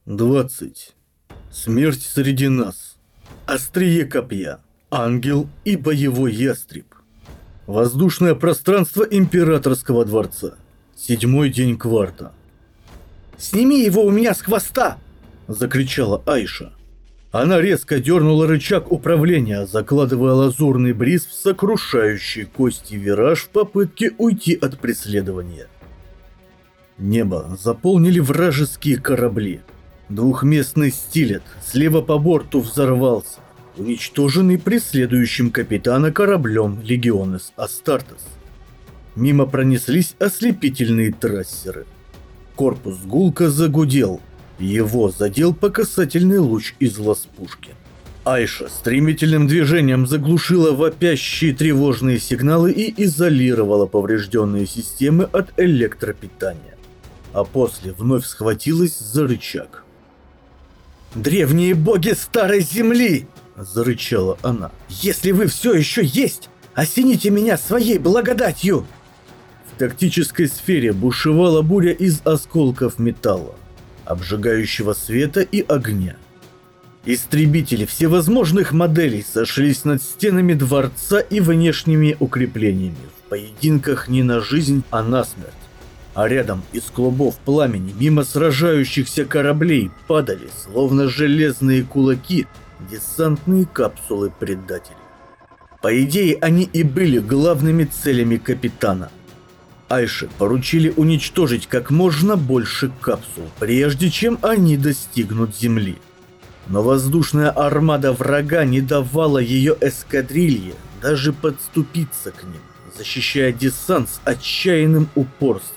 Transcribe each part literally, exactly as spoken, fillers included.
двадцать. Смерть среди нас. Острие копья. Ангел и боевой ястреб. Воздушное пространство императорского дворца. Седьмой день кварта. «Сними его у меня с хвоста!» — закричала Айша. Она резко дернула рычаг управления, закладывая лазурный бриз в сокрушающий кости вираж в попытке уйти от преследования. Небо заполнили вражеские корабли. Двухместный стилет слева по борту взорвался, уничтоженный преследующим капитана кораблем Легионес Астартес. Мимо пронеслись ослепительные трассеры. Корпус гулко загудел, его задел по касательный луч из лаз-пушки. Айша стремительным движением заглушила вопящие тревожные сигналы и изолировала поврежденные системы от электропитания, а после вновь схватилась за рычаг. «Древние боги Старой Земли!» – зарычала она. «Если вы все еще есть, осените меня своей благодатью!» В тактической сфере бушевала буря из осколков металла, обжигающего света и огня. Истребители всевозможных моделей сошлись над стенами дворца и внешними укреплениями в поединках не на жизнь, а на смерть. А рядом из клубов пламени мимо сражающихся кораблей падали, словно железные кулаки, десантные капсулы предателей. По идее, они и были главными целями капитана. Айше поручили уничтожить как можно больше капсул, прежде чем они достигнут земли. Но воздушная армада врага не давала ее эскадрилье даже подступиться к ним, защищая десант с отчаянным упорством.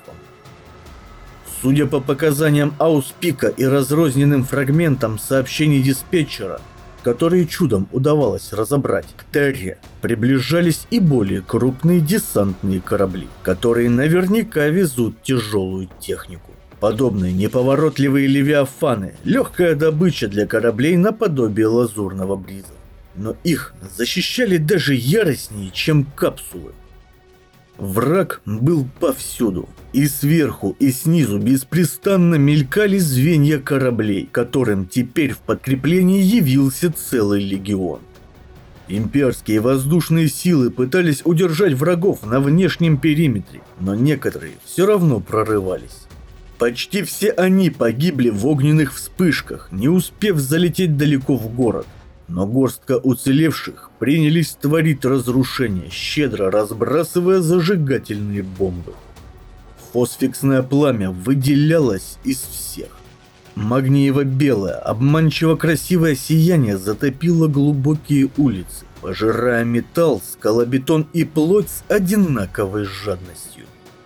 Судя по показаниям Ауспика и разрозненным фрагментам сообщений диспетчера, которые чудом удавалось разобрать, к Терре приближались и более крупные десантные корабли, которые наверняка везут тяжелую технику. Подобные неповоротливые левиафаны – легкая добыча для кораблей наподобие лазурного бриза. Но их защищали даже яростнее, чем капсулы. Враг был повсюду. И сверху, и снизу беспрестанно мелькали звенья кораблей, которым теперь в подкреплении явился целый легион. Имперские воздушные силы пытались удержать врагов на внешнем периметре, но некоторые все равно прорывались. Почти все они погибли в огненных вспышках, не успев залететь далеко в город. Но горстка уцелевших принялись творить разрушения, щедро разбрасывая зажигательные бомбы. Фосфиксное пламя выделялось из всех. Магниево-белое, обманчиво красивое сияние затопило глубокие улицы, пожирая металл, скалобетон и плоть с одинаковой жадностью.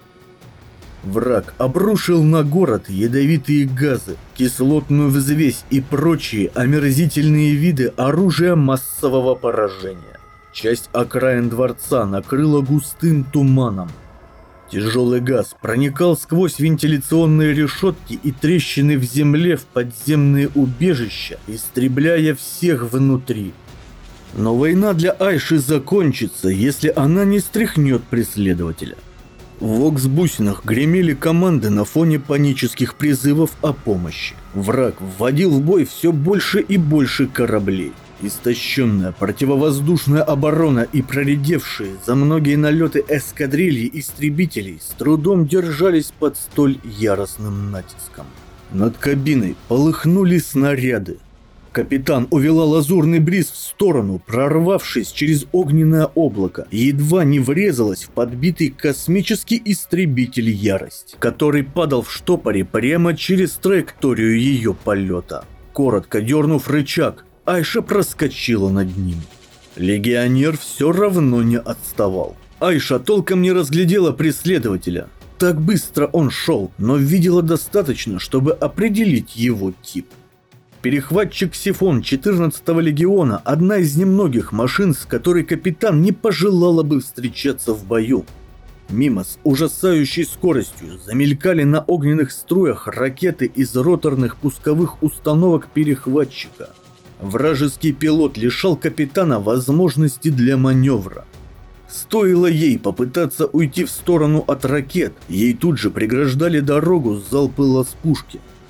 Враг обрушил на город ядовитые газы, кислотную взвесь и прочие омерзительные виды оружия массового поражения. Часть окраин дворца накрыла густым туманом. Тяжелый газ проникал сквозь вентиляционные решетки и трещины в земле в подземные убежища, истребляя всех внутри. Но война для Айши закончится, если она не стряхнет преследователя. В оксбусинах гремели команды на фоне панических призывов о помощи. Враг вводил в бой все больше и больше кораблей. Истощенная противовоздушная оборона и проредевшие за многие налеты эскадрильи истребителей с трудом держались под столь яростным натиском. Над кабиной полыхнули снаряды. Капитан увела лазурный бриз в сторону, прорвавшись через огненное облако, и едва не врезалась в подбитый космический истребитель «Ярость», который падал в штопоре прямо через траекторию ее полета. Коротко дернув рычаг, Айша проскочила над ним. Легионер все равно не отставал. Айша толком не разглядела преследователя. Так быстро он шел, но видела достаточно, чтобы определить его тип. Перехватчик Сифон четырнадцатого легиона – одна из немногих машин, с которой капитан не пожелала бы встречаться в бою. Мимо с ужасающей скоростью замелькали на огненных струях ракеты из роторных пусковых установок перехватчика. Вражеский пилот лишал капитана возможности для маневра. Стоило ей попытаться уйти в сторону от ракет, ей тут же преграждали дорогу залпы лаз-пушки.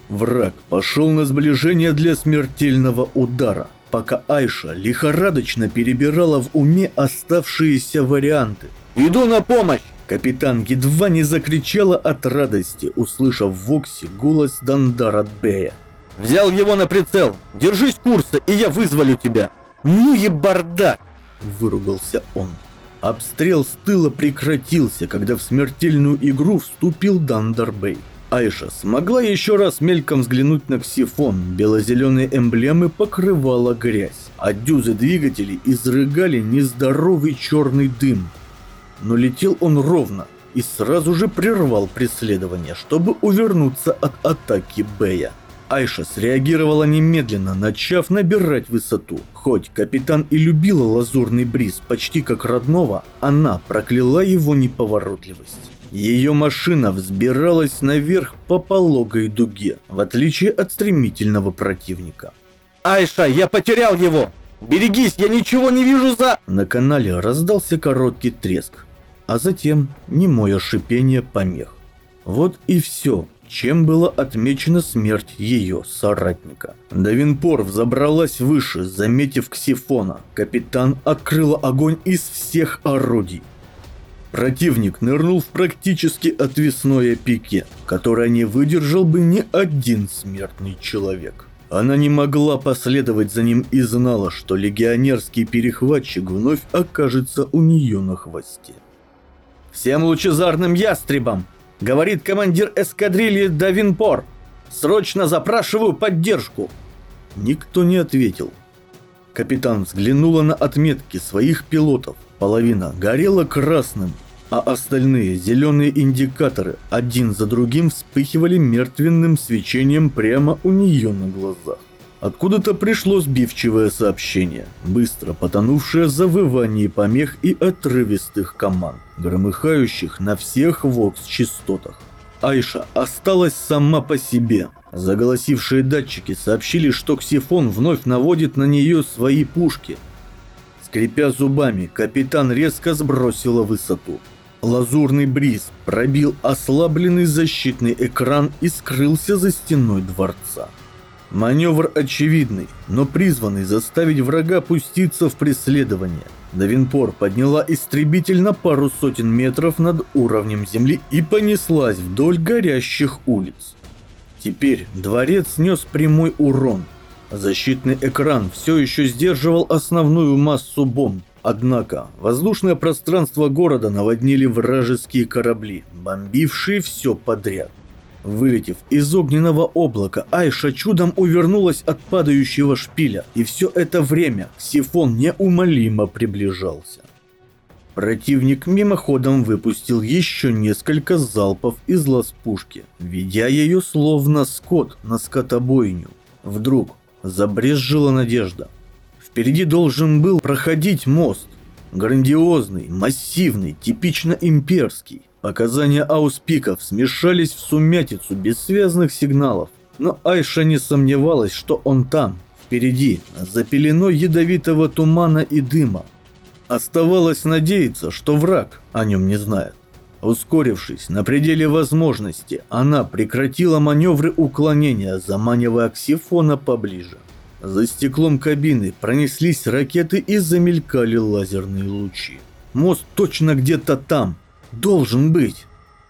Враг пошел на сближение для смертельного удара, пока Айша лихорадочно перебирала в уме оставшиеся варианты. «Иду на помощь!» Капитан едва не закричала от радости, услышав в Воксе голос Дандара Бея. «Взял его на прицел! Держись курса, и я вызволю тебя!» «Ну и бардак!» – выругался он. Обстрел с тыла прекратился, когда в смертельную игру вступил Дандар Бей. Айша смогла еще раз мельком взглянуть на Ксифон. Бело-зеленые эмблемы покрывала грязь, а дюзы двигателей изрыгали нездоровый черный дым. Но летел он ровно и сразу же прервал преследование, чтобы увернуться от атаки Бея. Айша среагировала немедленно, начав набирать высоту. Хоть капитан и любила лазурный бриз почти как родного, она прокляла его неповоротливость. Ее машина взбиралась наверх по пологой дуге, в отличие от стремительного противника. «Айша, я потерял его! Берегись, я ничего не вижу за...» На канале раздался короткий треск, а затем немое шипение помех. Вот и все, чем была отмечена смерть ее соратника. Давинпор взобралась выше, заметив Ксифона. Капитан открыла огонь из всех орудий. Противник нырнул в практически отвесное пике, которое не выдержал бы ни один смертный человек. Она не могла последовать за ним и знала, что легионерский перехватчик вновь окажется у нее на хвосте. «Всем лучезарным ястребам!» — говорит командир эскадрильи Давинпор. «Срочно запрашиваю поддержку!» Никто не ответил. Капитан взглянула на отметки своих пилотов. Половина горела красным, а остальные зеленые индикаторы один за другим вспыхивали мертвенным свечением прямо у нее на глазах. Откуда-то пришло сбивчивое сообщение, быстро потонувшее в завывании помех и отрывистых команд, громыхающих на всех вокс-частотах. Айша осталась сама по себе. Заголосившие датчики сообщили, что Ксифон вновь наводит на нее свои пушки. Скрипя зубами, капитан резко сбросила высоту. Лазурный бриз пробил ослабленный защитный экран и скрылся за стеной дворца. Маневр очевидный, но призванный заставить врага пуститься в преследование. Давинпор подняла истребитель на пару сотен метров над уровнем земли и понеслась вдоль горящих улиц. Теперь дворец нес прямой урон. Защитный экран все еще сдерживал основную массу бомб. Однако воздушное пространство города наводнили вражеские корабли, бомбившие все подряд. Вылетев из огненного облака, Айша чудом увернулась от падающего шпиля, и все это время Ксифон неумолимо приближался. Противник мимоходом выпустил еще несколько залпов из лаз-пушки, ведя ее словно скот на скотобойню. Вдруг забрезжила надежда. Впереди должен был проходить мост. Грандиозный, массивный, типично имперский. Показания ауспиков смешались в сумятицу бессвязных сигналов. Но Айша не сомневалась, что он там, впереди, за пеленой ядовитого тумана и дыма. Оставалось надеяться, что враг о нем не знает. Ускорившись на пределе возможности, она прекратила маневры уклонения, заманивая Ксифона поближе. За стеклом кабины пронеслись ракеты и замелькали лазерные лучи. Мост точно где-то там. Должен быть.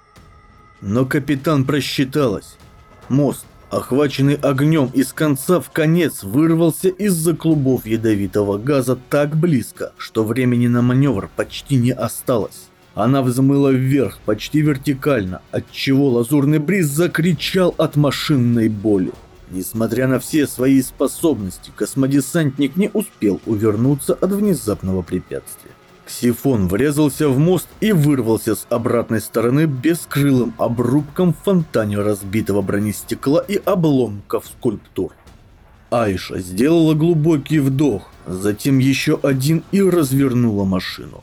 Но капитан просчиталась. Мост, охваченный огнем из конца в конец, вырвался из-за клубов ядовитого газа так близко, что времени на маневр почти не осталось. Она взмыла вверх почти вертикально, отчего лазурный бриз закричал от машинной боли. Несмотря на все свои способности, космодесантник не успел увернуться от внезапного препятствия. Ксифон врезался в мост и вырвался с обратной стороны бескрылым обрубком в фонтане разбитого бронестекла и обломков скульптур. Айша сделала глубокий вдох, затем еще один и развернула машину.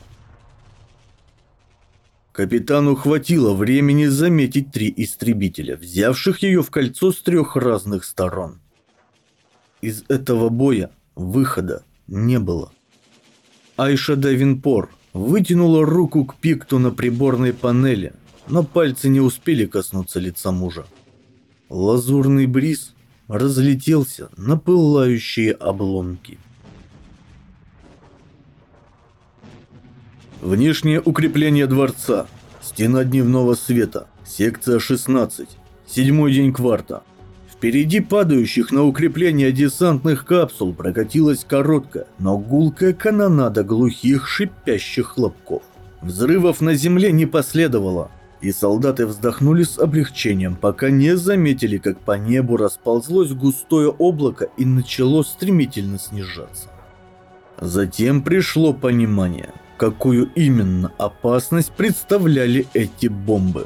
Капитану хватило времени заметить три истребителя, взявших ее в кольцо с трех разных сторон. Из этого боя выхода не было. Айша Давинпор вытянула руку к пикту на приборной панели, но пальцы не успели коснуться лица мужа. Лазурный бриз разлетелся на пылающие обломки. Внешнее укрепление дворца. Стена дневного света. Секция шестнадцать. Седьмой день кварта. Впереди падающих на укрепление десантных капсул прокатилась короткая, но гулкая канонада глухих шипящих хлопков. Взрывов на земле не последовало, и солдаты вздохнули с облегчением, пока не заметили, как по небу расползлось густое облако и начало стремительно снижаться. Затем пришло понимание, какую именно опасность представляли эти бомбы.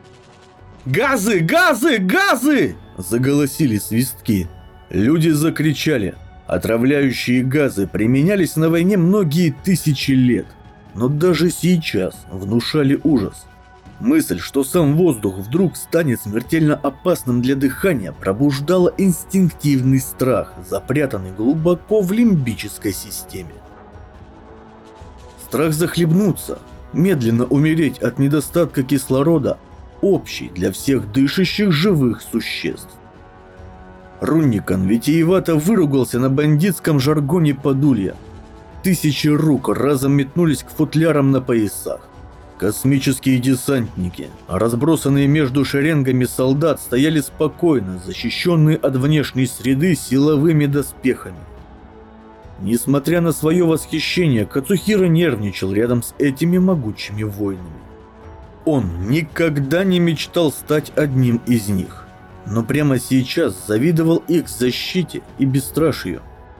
«Газы! Газы! Газы!» – заголосили свистки. Люди закричали. Отравляющие газы применялись на войне многие тысячи лет, но даже сейчас внушали ужас. Мысль, что сам воздух вдруг станет смертельно опасным для дыхания, пробуждала инстинктивный страх, запрятанный глубоко в лимбической системе. Страх захлебнуться, медленно умереть от недостатка кислорода, общий для всех дышащих живых существ. Рунникан витиевато выругался на бандитском жаргоне подулья. Тысячи рук разом метнулись к футлярам на поясах. Космические десантники, разбросанные между шеренгами солдат, стояли спокойно, защищенные от внешней среды силовыми доспехами. Несмотря на свое восхищение, Кацухира нервничал рядом с этими могучими воинами. Он никогда не мечтал стать одним из них, но прямо сейчас завидовал их защите и бесстрашию.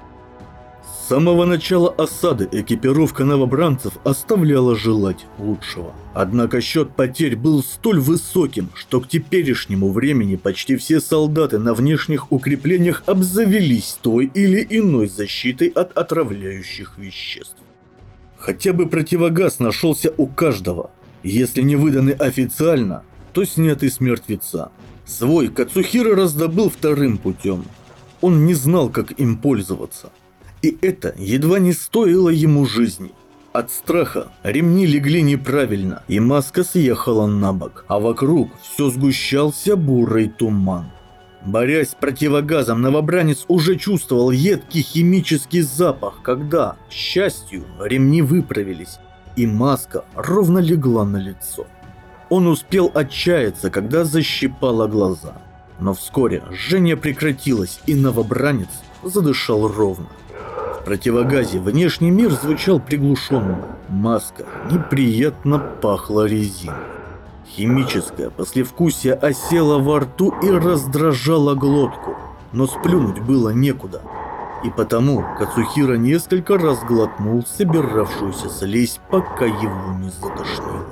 С самого начала осады экипировка новобранцев оставляла желать лучшего. Однако счет потерь был столь высоким, что к теперешнему времени почти все солдаты на внешних укреплениях обзавелись той или иной защитой от отравляющих веществ. Хотя бы противогаз нашелся у каждого. Если не выданный официально, то снятый с мертвеца. Свой Кацухира раздобыл вторым путем. Он не знал, как им пользоваться. И это едва не стоило ему жизни. От страха ремни легли неправильно, и маска съехала на бок, а вокруг все сгущался бурый туман. Борясь с противогазом, новобранец уже чувствовал едкий химический запах, когда, к счастью, ремни выправились, и маска ровно легла на лицо. Он успел отчаяться, когда защипало глаза. Но вскоре жжение прекратилось, и новобранец задышал ровно. В противогазе внешний мир звучал приглушенно. Маска неприятно пахла резиной. Химическое послевкусие осело во рту и раздражало глотку, но сплюнуть было некуда. И потому Кацухира несколько раз глотнул собиравшуюся слизь, пока его не затошнило.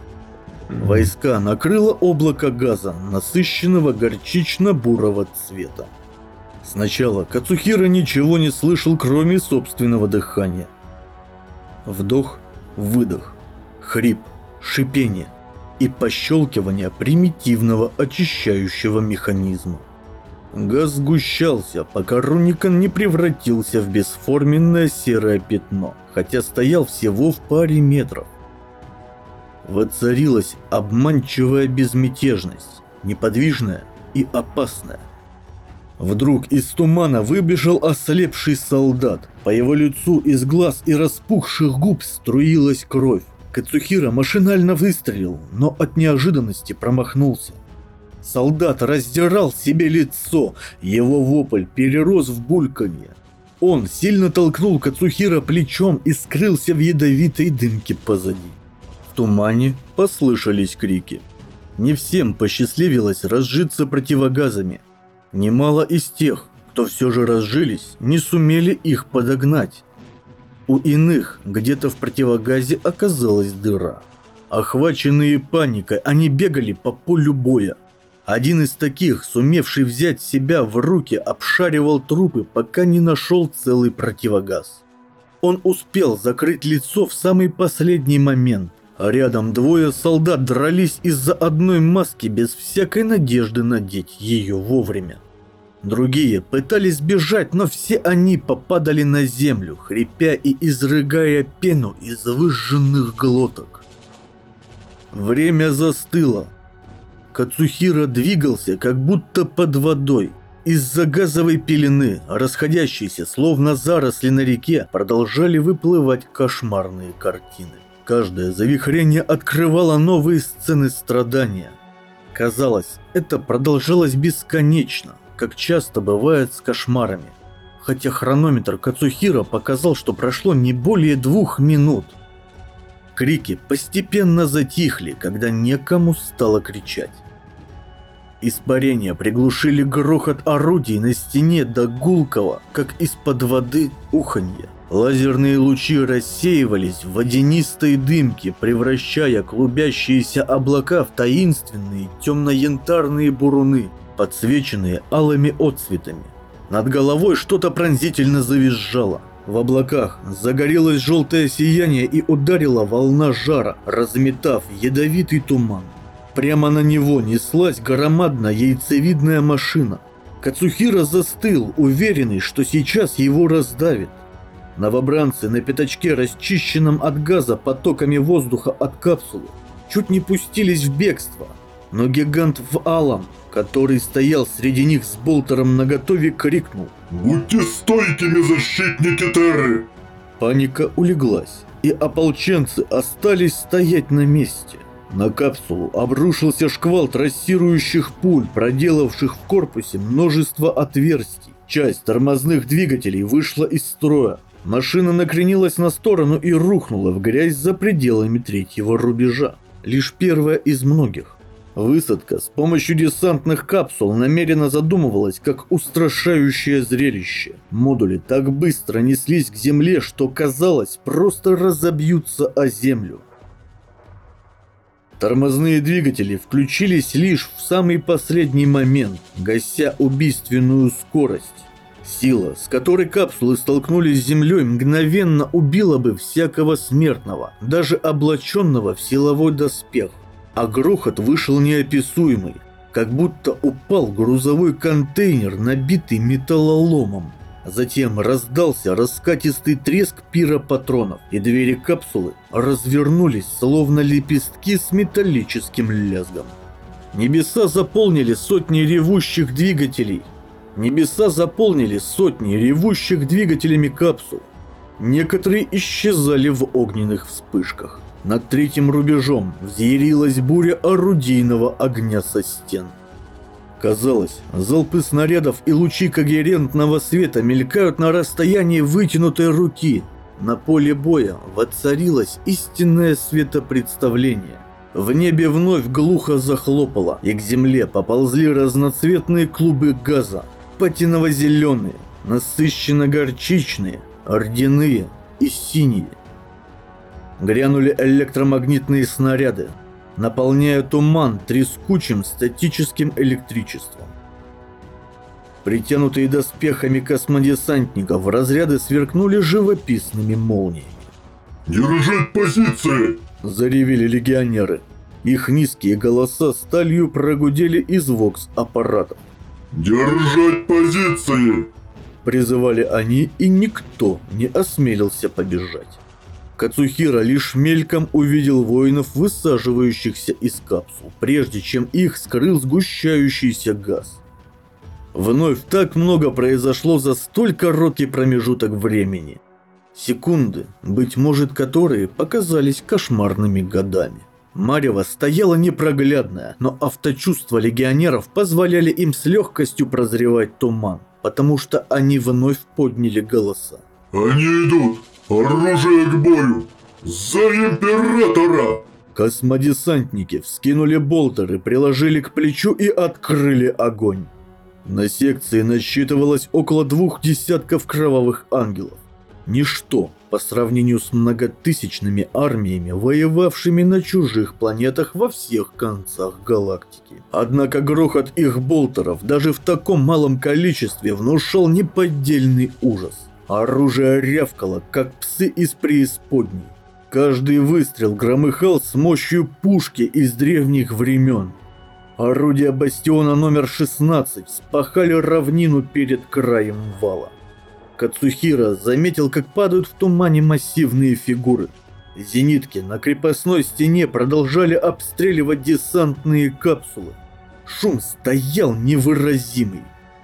Войска накрыло облако газа, насыщенного горчично-бурого цвета. Сначала Кацухира ничего не слышал, кроме собственного дыхания. Вдох, выдох, хрип, шипение и пощелкивание примитивного очищающего механизма. Газ сгущался, пока Рунникан не превратился в бесформенное серое пятно, хотя стоял всего в паре метров. Воцарилась обманчивая безмятежность, неподвижная и опасная. Вдруг из тумана выбежал ослепший солдат. По его лицу из глаз и распухших губ струилась кровь. Кацухира машинально выстрелил, но от неожиданности промахнулся. Солдат раздирал себе лицо, его вопль перерос в бульканье. Он сильно толкнул Кацухира плечом и скрылся в ядовитой дымке позади. В тумане послышались крики. Не всем посчастливилось разжиться противогазами. Немало из тех, кто все же разжились, не сумели их подогнать. У иных где-то в противогазе оказалась дыра. Охваченные паникой, они бегали по полю боя. Один из таких, сумевший взять себя в руки, обшаривал трупы, пока не нашел целый противогаз. Он успел закрыть лицо в самый последний момент, а рядом двое солдат дрались из-за одной маски без всякой надежды надеть ее вовремя. Другие пытались бежать, но все они попадали на землю, хрипя и изрыгая пену из выжженных глоток. Время застыло. Кацухира двигался как будто под водой. Из-за газовой пелены, расходящейся словно заросли на реке, продолжали выплывать кошмарные картины. Каждое завихрение открывало новые сцены страдания. Казалось, это продолжалось бесконечно, как часто бывает с кошмарами. Хотя хронометр Кацухира показал, что прошло не более двух минут. Крики постепенно затихли, когда некому стало кричать. Испарения приглушили грохот орудий на стене до гулкого, как из-под воды, уханья. Лазерные лучи рассеивались в водянистой дымке, превращая клубящиеся облака в таинственные темно-янтарные буруны, подсвеченные алыми отцветами. Над головой что-то пронзительно завизжало. В облаках загорелось желтое сияние и ударила волна жара, разметав ядовитый туман. Прямо на него неслась громадная яйцевидная машина. Кацухира застыл, уверенный, что сейчас его раздавит. Новобранцы на пятачке, расчищенном от газа потоками воздуха от капсулы, чуть не пустились в бегство, но гигант в алом, который стоял среди них с болтером наготове, крикнул: «Будьте стойкими, защитники Терры!» Паника улеглась, и ополченцы остались стоять на месте. На капсулу обрушился шквал трассирующих пуль, проделавших в корпусе множество отверстий. Часть тормозных двигателей вышла из строя. Машина накренилась на сторону и рухнула в грязь за пределами третьего рубежа. Лишь первая из многих. Высадка с помощью десантных капсул намеренно задумывалась как устрашающее зрелище. Модули так быстро неслись к земле, что казалось, просто разобьются о землю. Тормозные двигатели включились лишь в самый последний момент, гася убийственную скорость. Сила, с которой капсулы столкнулись с землей, мгновенно убила бы всякого смертного, даже облаченного в силовой доспех. А грохот вышел неописуемый, как будто упал грузовой контейнер, набитый металлоломом. Затем раздался раскатистый треск пиропатронов, и двери капсулы развернулись, словно лепестки с металлическим лязгом. Небеса заполнили сотни ревущих двигателей. Небеса заполнили сотни ревущих двигателями капсул. Некоторые исчезали в огненных вспышках. Над третьим рубежом взъярилась буря орудийного огня со стен. Казалось, залпы снарядов и лучи когерентного света мелькают на расстоянии вытянутой руки. На поле боя воцарилось истинное светопредставление. В небе вновь глухо захлопало, и к земле поползли разноцветные клубы газа. Патиново-зеленые, насыщенно-горчичные, ордяные и синие. Грянули электромагнитные снаряды, наполняя туман трескучим статическим электричеством. Притянутые доспехами космодесантников разряды сверкнули живописными молниями. «Держать позиции!» – заревели легионеры. Их низкие голоса сталью прогудели из вокс-аппаратов. «Держать позиции!» – призывали они, и никто не осмелился побежать. Кацухира лишь мельком увидел воинов, высаживающихся из капсул, прежде чем их скрыл сгущающийся газ. Вновь так много произошло за столь короткий промежуток времени. Секунды, быть может, которые показались кошмарными годами. Марево стояло непроглядное, но авточувства легионеров позволяли им с легкостью прозревать туман, потому что они вновь подняли голоса. «Они идут! Оружие к бою! За императора!» Космодесантники вскинули болтеры, приложили к плечу и открыли огонь. На секции насчитывалось около двух десятков кровавых ангелов. Ничто по сравнению с многотысячными армиями, воевавшими на чужих планетах во всех концах галактики. Однако грохот их болтеров даже в таком малом количестве внушал неподдельный ужас. Оружие рявкало, как псы из преисподней. Каждый выстрел громыхал с мощью пушки из древних времен. Орудия бастиона номер шестнадцать спахали равнину перед краем вала. Кацухира заметил, как падают в тумане массивные фигуры. Зенитки на крепостной стене продолжали обстреливать десантные капсулы. Шум стоял невыразимый.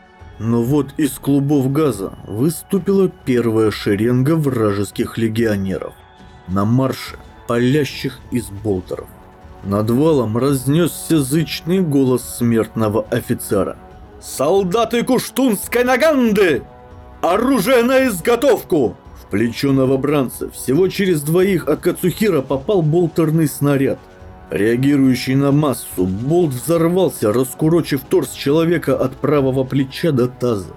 Но вот из клубов газа выступила первая шеренга вражеских легионеров. На марше палящих из болтеров. Над валом разнесся зычный голос смертного офицера. «Солдаты Куштунской Наганды! Оружие на изготовку!» В плечо новобранца всего через двоих от Кацухира попал болтерный снаряд. Реагирующий на массу, болт взорвался, раскурочив торс человека от правого плеча до таза.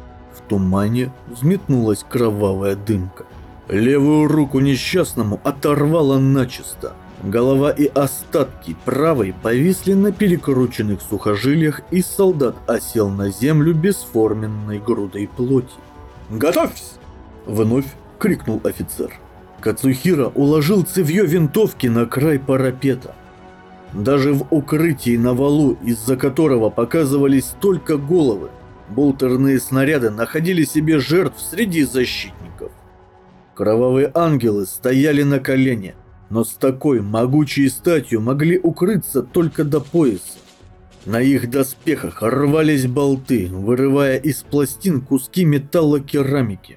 В тумане взметнулась кровавая дымка. Левую руку несчастному оторвало начисто. Голова и остатки правой повисли на перекрученных сухожилиях, и солдат осел на землю бесформенной грудой плоти. «Готовься!» — вновь крикнул офицер. Кацухира уложил цевьё винтовки на край парапета. Даже в укрытии на валу, из-за которого показывались только головы, болтерные снаряды находили себе жертв среди защитников. Кровавые ангелы стояли на колене, но с такой могучей статью могли укрыться только до пояса. На их доспехах рвались болты, вырывая из пластин куски металлокерамики.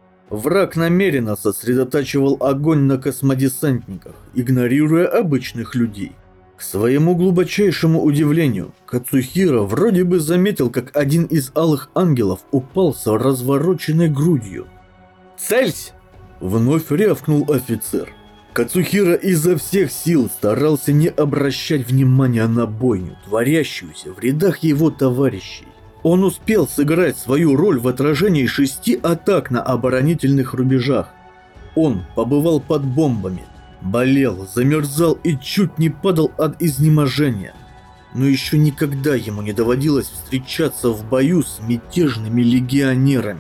Враг намеренно сосредотачивал огонь на космодесантниках, игнорируя обычных людей. К своему глубочайшему удивлению, Кацухира вроде бы заметил, как один из алых ангелов упал с развороченной грудью. «Цельсь!» — вновь рявкнул офицер. Кацухира изо всех сил старался не обращать внимания на бойню, творящуюся в рядах его товарищей. Он успел сыграть свою роль в отражении шести атак на оборонительных рубежах. Он побывал под бомбами, болел, замерзал и чуть не падал от изнеможения. Но еще никогда ему не доводилось встречаться в бою с мятежными легионерами.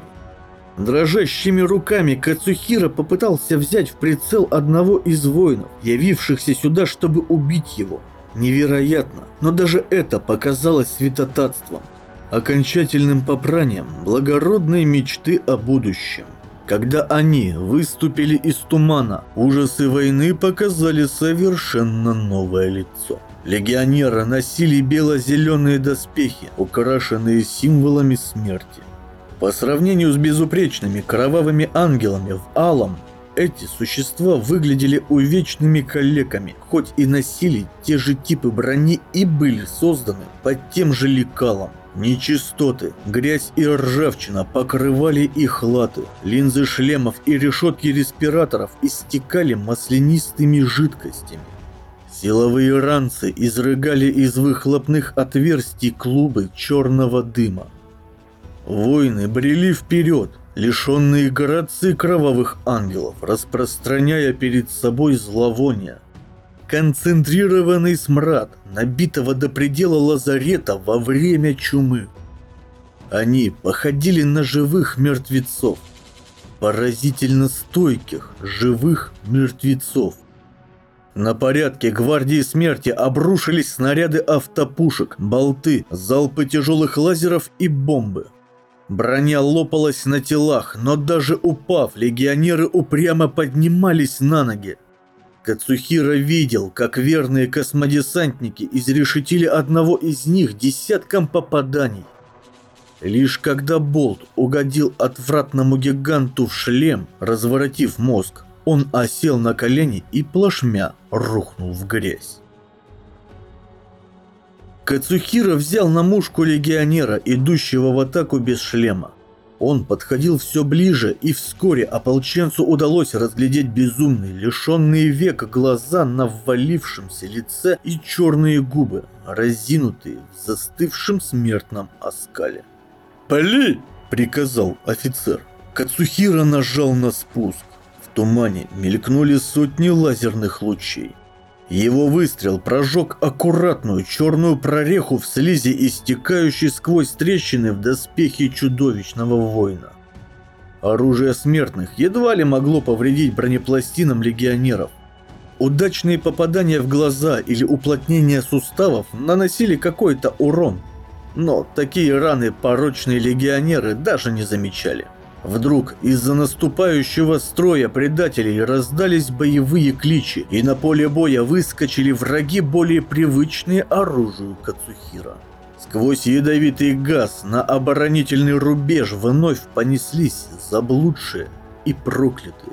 Дрожащими руками Кацухира попытался взять в прицел одного из воинов, явившихся сюда, чтобы убить его. Невероятно, но даже это показалось святотатством, окончательным попранием благородной мечты о будущем. Когда они выступили из тумана, ужасы войны показали совершенно новое лицо. Легионеры носили бело-зеленые доспехи, украшенные символами смерти. По сравнению с безупречными кровавыми ангелами в алом, эти существа выглядели увечными калеками, хоть и носили те же типы брони и были созданы под тем же лекалом. Нечистоты, грязь и ржавчина покрывали их латы, линзы шлемов и решетки респираторов истекали маслянистыми жидкостями. Силовые ранцы изрыгали из выхлопных отверстий клубы черного дыма. Воины брели вперед, лишенные грации кровавых ангелов, распространяя перед собой зловоние. Концентрированный смрад, набитого до предела лазарета во время чумы. Они походили на живых мертвецов, поразительно стойких живых мертвецов. На порядке гвардии смерти обрушились снаряды автопушек, болты, залпы тяжелых лазеров и бомбы. Броня лопалась на телах, но даже упав, легионеры упрямо поднимались на ноги. Кацухира видел, как верные космодесантники изрешетили одного из них десятком попаданий. Лишь когда болт угодил отвратному гиганту в шлем, разворотив мозг, он осел на колени и плашмя рухнул в грязь. Кацухира взял на мушку легионера, идущего в атаку без шлема. Он подходил все ближе, и вскоре ополченцу удалось разглядеть безумные, лишенные век глаза на ввалившемся лице и черные губы, разинутые в застывшем смертном оскале. «Пали!» — приказал офицер. Кацухира нажал на спуск. В тумане мелькнули сотни лазерных лучей. Его выстрел прожег аккуратную черную прореху в слизи, истекающей сквозь трещины в доспехе чудовищного воина. Оружие смертных едва ли могло повредить бронепластинам легионеров. Удачные попадания в глаза или уплотнение суставов наносили какой-то урон, но такие раны порочные легионеры даже не замечали. Вдруг из-за наступающего строя предателей раздались боевые кличи, и на поле боя выскочили враги, более привычные оружию Кацухира. Сквозь ядовитый газ на оборонительный рубеж вновь понеслись заблудшие и проклятые.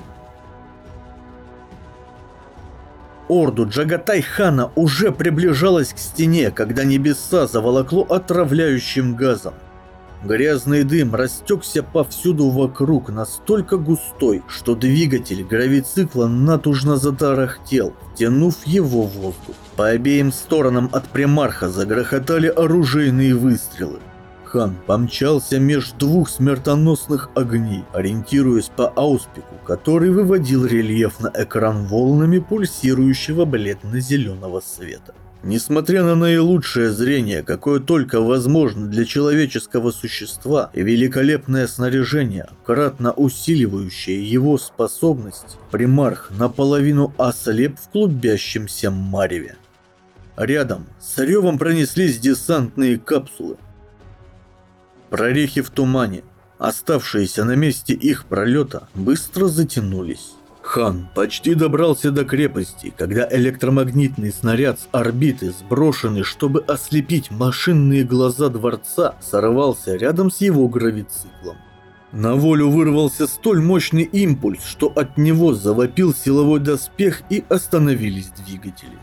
Орду Джагатай-хана уже приближалась к стене, когда небеса заволокло отравляющим газом. Грязный дым растекся повсюду вокруг, настолько густой, что двигатель гравицикла натужно затарахтел, втянув его в воздух. По обеим сторонам от примарха загрохотали оружейные выстрелы. Хан помчался меж двух смертоносных огней, ориентируясь по ауспику, который выводил рельеф на экран волнами пульсирующего бледно-зеленого света. Несмотря на наилучшее зрение, какое только возможно для человеческого существа, и великолепное снаряжение, кратно усиливающее его способность, примарх наполовину ослеп в клубящемся мареве. Рядом с ревом пронеслись десантные капсулы. Прорехи в тумане, оставшиеся на месте их пролета, быстро затянулись. Хан почти добрался до крепости, когда электромагнитный снаряд с орбиты, сброшенный, чтобы ослепить машинные глаза дворца, сорвался рядом с его гравициклом. На волю вырвался столь мощный импульс, что от него завопил силовой доспех и остановились двигатели.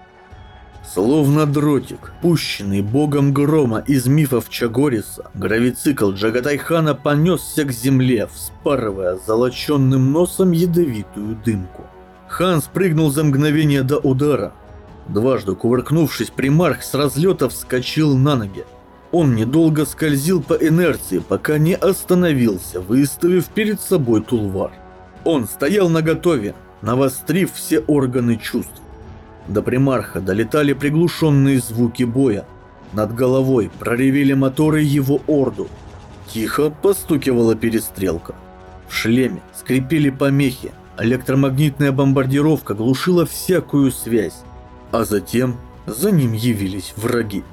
Словно дротик, пущенный богом грома из мифов Чагориса, гравицикл Джагатай-хана понесся к земле, вспарывая золоченным носом ядовитую дымку. Хан спрыгнул за мгновение до удара. Дважды кувыркнувшись, примарх с разлета вскочил на ноги. Он недолго скользил по инерции, пока не остановился, выставив перед собой тулвар. Он стоял наготове, навострив все органы чувств. До примарха долетали приглушенные звуки боя. Над головой проревели моторы его орду. Тихо постукивала перестрелка. В шлеме скрипели помехи. Электромагнитная бомбардировка глушила всякую связь. А затем за ним явились враги.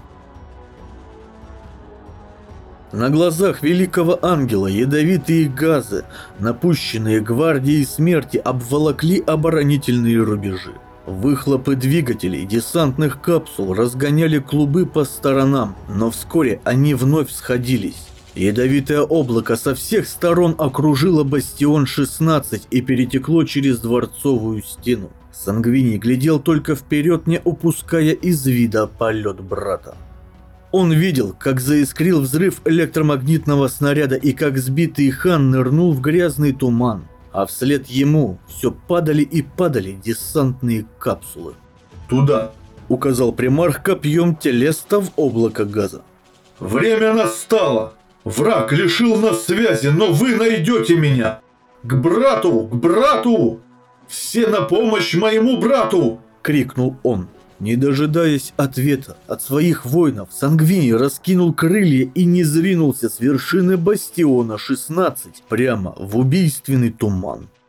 На глазах великого ангела ядовитые газы, напущенные гвардией смерти, обволокли оборонительные рубежи. Выхлопы двигателей десантных капсул разгоняли клубы по сторонам, но вскоре они вновь сходились. Ядовитое облако со всех сторон окружило бастион шестнадцать и перетекло через дворцовую стену. Сангвини глядел только вперед, не упуская из вида полет брата. Он видел, как заискрил взрыв электромагнитного снаряда и как сбитый хан нырнул в грязный туман. А вслед ему все падали и падали десантные капсулы. «Туда!» — указал примарх копьем телеста в облако газа. Время настало! Враг лишил нас связи, но вы найдете меня! К брату! К брату! Все на помощь моему брату!» — крикнул он. Не дожидаясь ответа от своих воинов, Сангвини раскинул крылья и низвинулся с вершины бастиона шестнадцать прямо в убийственный туман.